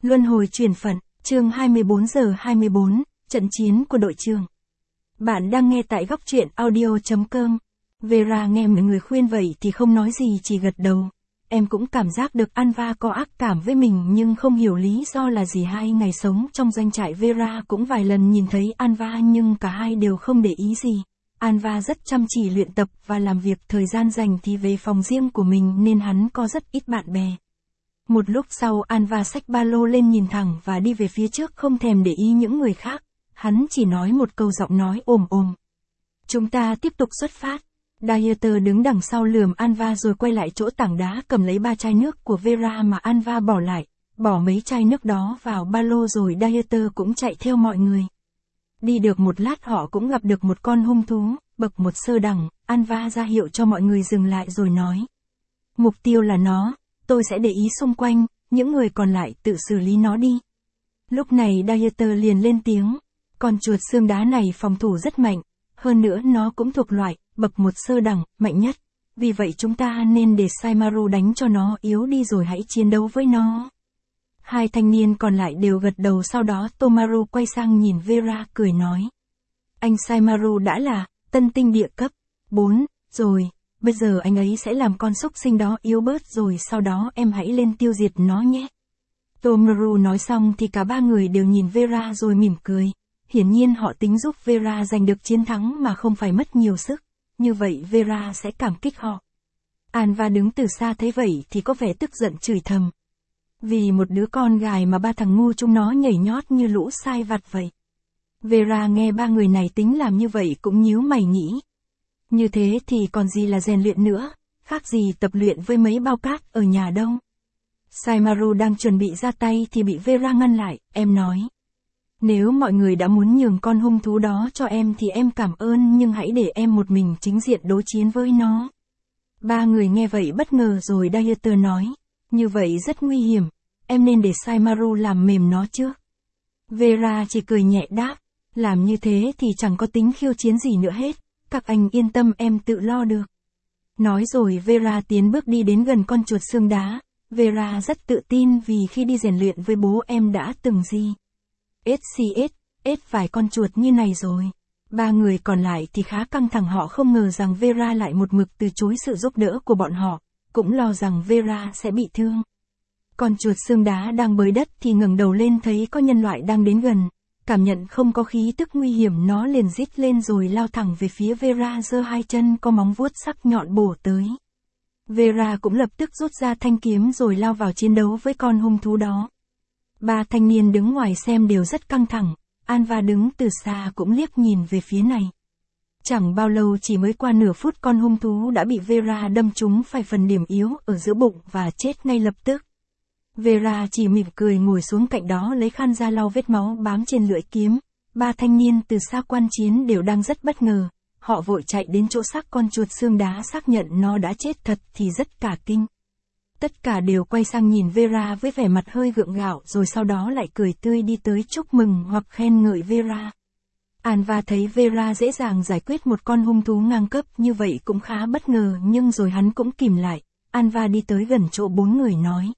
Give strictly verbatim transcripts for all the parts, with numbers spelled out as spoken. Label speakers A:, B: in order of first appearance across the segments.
A: Luân hồi chuyển phận, chương hai mươi bốn giờ hai mươi bốn, trận chiến của đội trưởng. Bạn đang nghe tại góc truyện audio chấm com. Vera nghe mọi người khuyên vậy thì không nói gì, chỉ gật đầu. Em cũng cảm giác được Anva có ác cảm với mình nhưng không hiểu lý do là gì. Hai ngày sống trong doanh trại, Vera cũng vài lần nhìn thấy Anva nhưng cả hai đều không để ý gì. Anva rất chăm chỉ luyện tập và làm việc, thời gian dành thì về phòng riêng của mình nên hắn có rất ít bạn bè. Một lúc sau Anva xách ba lô lên, nhìn thẳng và đi về phía trước, không thèm để ý những người khác. Hắn chỉ nói một câu, giọng nói ồm ồm. Chúng ta tiếp tục xuất phát. Dieter đứng đằng sau lườm Anva rồi quay lại chỗ tảng đá, cầm lấy ba chai nước của Vera mà Anva bỏ lại. Bỏ mấy chai nước đó vào ba lô rồi Dieter cũng chạy theo mọi người. Đi được một lát họ cũng gặp được một con hung thú, bậc một sơ đẳng. Anva ra hiệu cho mọi người dừng lại rồi nói. Mục tiêu là nó, tôi sẽ để ý xung quanh, những người còn lại tự xử lý nó đi. Lúc này Dieter liền lên tiếng. Con chuột xương đá này phòng thủ rất mạnh, hơn nữa nó cũng thuộc loại bậc một sơ đẳng, mạnh nhất. Vì vậy chúng ta nên để Saimaru đánh cho nó yếu đi rồi hãy chiến đấu với nó. Hai thanh niên còn lại đều gật đầu, sau đó Tomaru quay sang nhìn Vera cười nói. Anh Saimaru đã là tân tinh địa cấp bốn rồi, bây giờ anh ấy sẽ làm con xúc sinh đó yếu bớt rồi sau đó em hãy lên tiêu diệt nó nhé. Tomaru nói xong thì cả ba người đều nhìn Vera rồi mỉm cười. Hiển nhiên họ tính giúp Vera giành được chiến thắng mà không phải mất nhiều sức. Như vậy Vera sẽ cảm kích họ. Anva đứng từ xa thấy vậy thì có vẻ tức giận chửi thầm. Vì một đứa con gái mà ba thằng ngu chúng nó nhảy nhót như lũ sai vặt vậy. Vera nghe ba người này tính làm như vậy cũng nhíu mày nghĩ. Như thế thì còn gì là rèn luyện nữa, khác gì tập luyện với mấy bao cát ở nhà đâu. Saimaru đang chuẩn bị ra tay thì bị Vera ngăn lại, em nói. Nếu mọi người đã muốn nhường con hung thú đó cho em thì em cảm ơn, nhưng hãy để em một mình chính diện đối chiến với nó. Ba người nghe vậy bất ngờ rồi Dieter nói. Như vậy rất nguy hiểm, em nên để Saimaru làm mềm nó trước. Vera chỉ cười nhẹ đáp. Làm như thế thì chẳng có tính khiêu chiến gì nữa hết, các anh yên tâm, em tự lo được. Nói rồi Vera tiến bước đi đến gần con chuột xương đá. Vera rất tự tin vì khi đi rèn luyện với bố em đã từng gì. ét xê ét, ết vài con chuột như này rồi. Ba người còn lại thì khá căng thẳng, họ không ngờ rằng Vera lại một mực từ chối sự giúp đỡ của bọn họ, cũng lo rằng Vera sẽ bị thương. Con chuột xương đá đang bới đất thì ngẩng đầu lên thấy có nhân loại đang đến gần. Cảm nhận không có khí tức nguy hiểm, nó liền rít lên rồi lao thẳng về phía Vera, giơ hai chân có móng vuốt sắc nhọn bổ tới. Vera cũng lập tức rút ra thanh kiếm rồi lao vào chiến đấu với con hung thú đó. Ba thanh niên đứng ngoài xem đều rất căng thẳng, Anva đứng từ xa cũng liếc nhìn về phía này. Chẳng bao lâu, chỉ mới qua nửa phút, con hung thú đã bị Vera đâm trúng phải phần điểm yếu ở giữa bụng và chết ngay lập tức. Vera chỉ mỉm cười ngồi xuống cạnh đó lấy khăn ra lau vết máu bám trên lưỡi kiếm. Ba thanh niên từ xa quan chiến đều đang rất bất ngờ, họ vội chạy đến chỗ xác con chuột xương đá xác nhận nó đã chết thật thì rất cả kinh. Tất cả đều quay sang nhìn Vera với vẻ mặt hơi gượng gạo rồi sau đó lại cười tươi đi tới chúc mừng hoặc khen ngợi Vera. Anva thấy Vera dễ dàng giải quyết một con hung thú ngang cấp như vậy cũng khá bất ngờ, nhưng rồi hắn cũng kìm lại. Anva đi tới gần chỗ bốn người nói.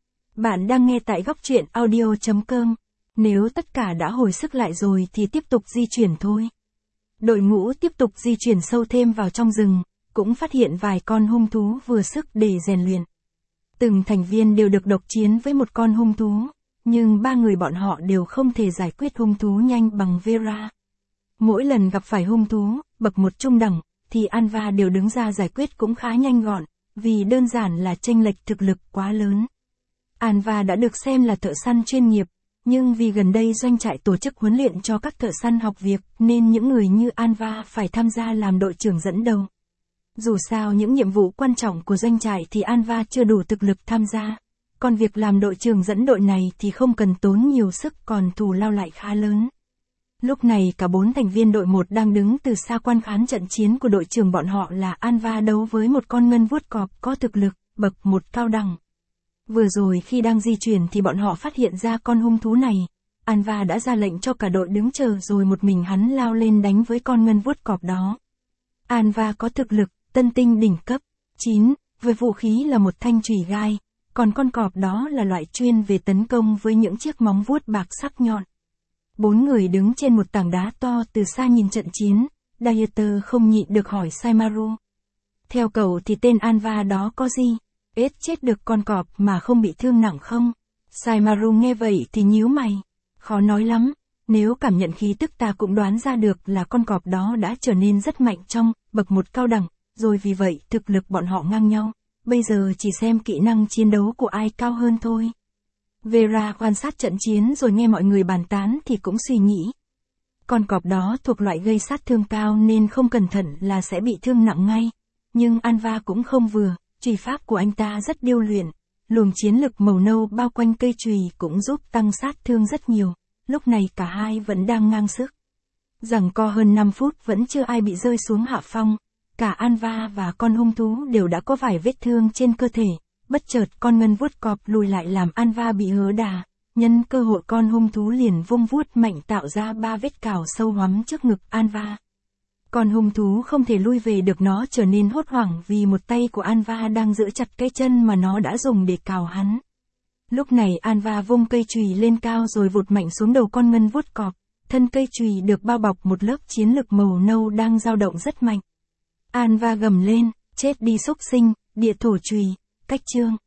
A: Bạn đang nghe tại góc truyện audio chấm com. Nếu tất cả đã hồi sức lại rồi thì tiếp tục di chuyển thôi. Đội ngũ tiếp tục di chuyển sâu thêm vào trong rừng, cũng phát hiện vài con hung thú vừa sức để rèn luyện. Từng thành viên đều được độc chiến với một con hung thú, nhưng ba người bọn họ đều không thể giải quyết hung thú nhanh bằng Vera. Mỗi lần gặp phải hung thú, bậc một trung đẳng, thì Anva đều đứng ra giải quyết cũng khá nhanh gọn, vì đơn giản là chênh lệch thực lực quá lớn. Anva đã được xem là thợ săn chuyên nghiệp, nhưng vì gần đây doanh trại tổ chức huấn luyện cho các thợ săn học việc nên những người như Anva phải tham gia làm đội trưởng dẫn đầu. Dù sao những nhiệm vụ quan trọng của doanh trại thì Anva chưa đủ thực lực tham gia, còn việc làm đội trưởng dẫn đội này thì không cần tốn nhiều sức, còn thù lao lại khá lớn. Lúc này cả bốn thành viên đội một đang đứng từ xa quan khán trận chiến của đội trưởng bọn họ là Anva đấu với một con ngân vuốt cọp có thực lực bậc một cao đẳng. Vừa rồi khi đang di chuyển thì bọn họ phát hiện ra con hung thú này. Anva đã ra lệnh cho cả đội đứng chờ rồi một mình hắn lao lên đánh với con ngân vuốt cọp đó. Anva có thực lực tân tinh đỉnh cấp chín, với vũ khí là một thanh chùy gai, còn con cọp đó là loại chuyên về tấn công với những chiếc móng vuốt bạc sắc nhọn. Bốn người đứng trên một tảng đá to từ xa nhìn trận chiến, Dieter không nhịn được hỏi Saimaru. Theo cậu thì tên Anva đó có gì? Ết chết được con cọp mà không bị thương nặng không? Saimaru nghe vậy thì nhíu mày. Khó nói lắm, nếu cảm nhận khí tức ta cũng đoán ra được là con cọp đó đã trở nên rất mạnh trong bậc một cao đẳng, rồi vì vậy thực lực bọn họ ngang nhau. Bây giờ chỉ xem kỹ năng chiến đấu của ai cao hơn thôi. Vera quan sát trận chiến rồi nghe mọi người bàn tán thì cũng suy nghĩ. Con cọp đó thuộc loại gây sát thương cao nên không cẩn thận là sẽ bị thương nặng ngay. Nhưng Anva cũng không vừa, chùy pháp của anh ta rất điêu luyện. Luồng chiến lực màu nâu bao quanh cây chùy cũng giúp tăng sát thương rất nhiều. Lúc này cả hai vẫn đang ngang sức. Giằng co hơn năm phút vẫn chưa ai bị rơi xuống hạ phong. Cả Anva và con hung thú đều đã có vài vết thương trên cơ thể. Bất chợt con ngân vuốt cọp lùi lại làm Anva bị hớ đà. Nhân cơ hội con hung thú liền vung vuốt mạnh tạo ra ba vết cào sâu hoắm trước ngực Anva. Con hung thú không thể lui về được, nó trở nên hốt hoảng vì một tay của Anva đang giữ chặt cái chân mà nó đã dùng để cào hắn. Lúc này Anva vung cây chùy lên cao rồi vụt mạnh xuống đầu con ngân vuốt cọp. Thân cây chùy được bao bọc một lớp chiến lực màu nâu đang dao động rất mạnh. Anva gầm lên, chết đi xúc sinh, địa thổ chùy, cách chương.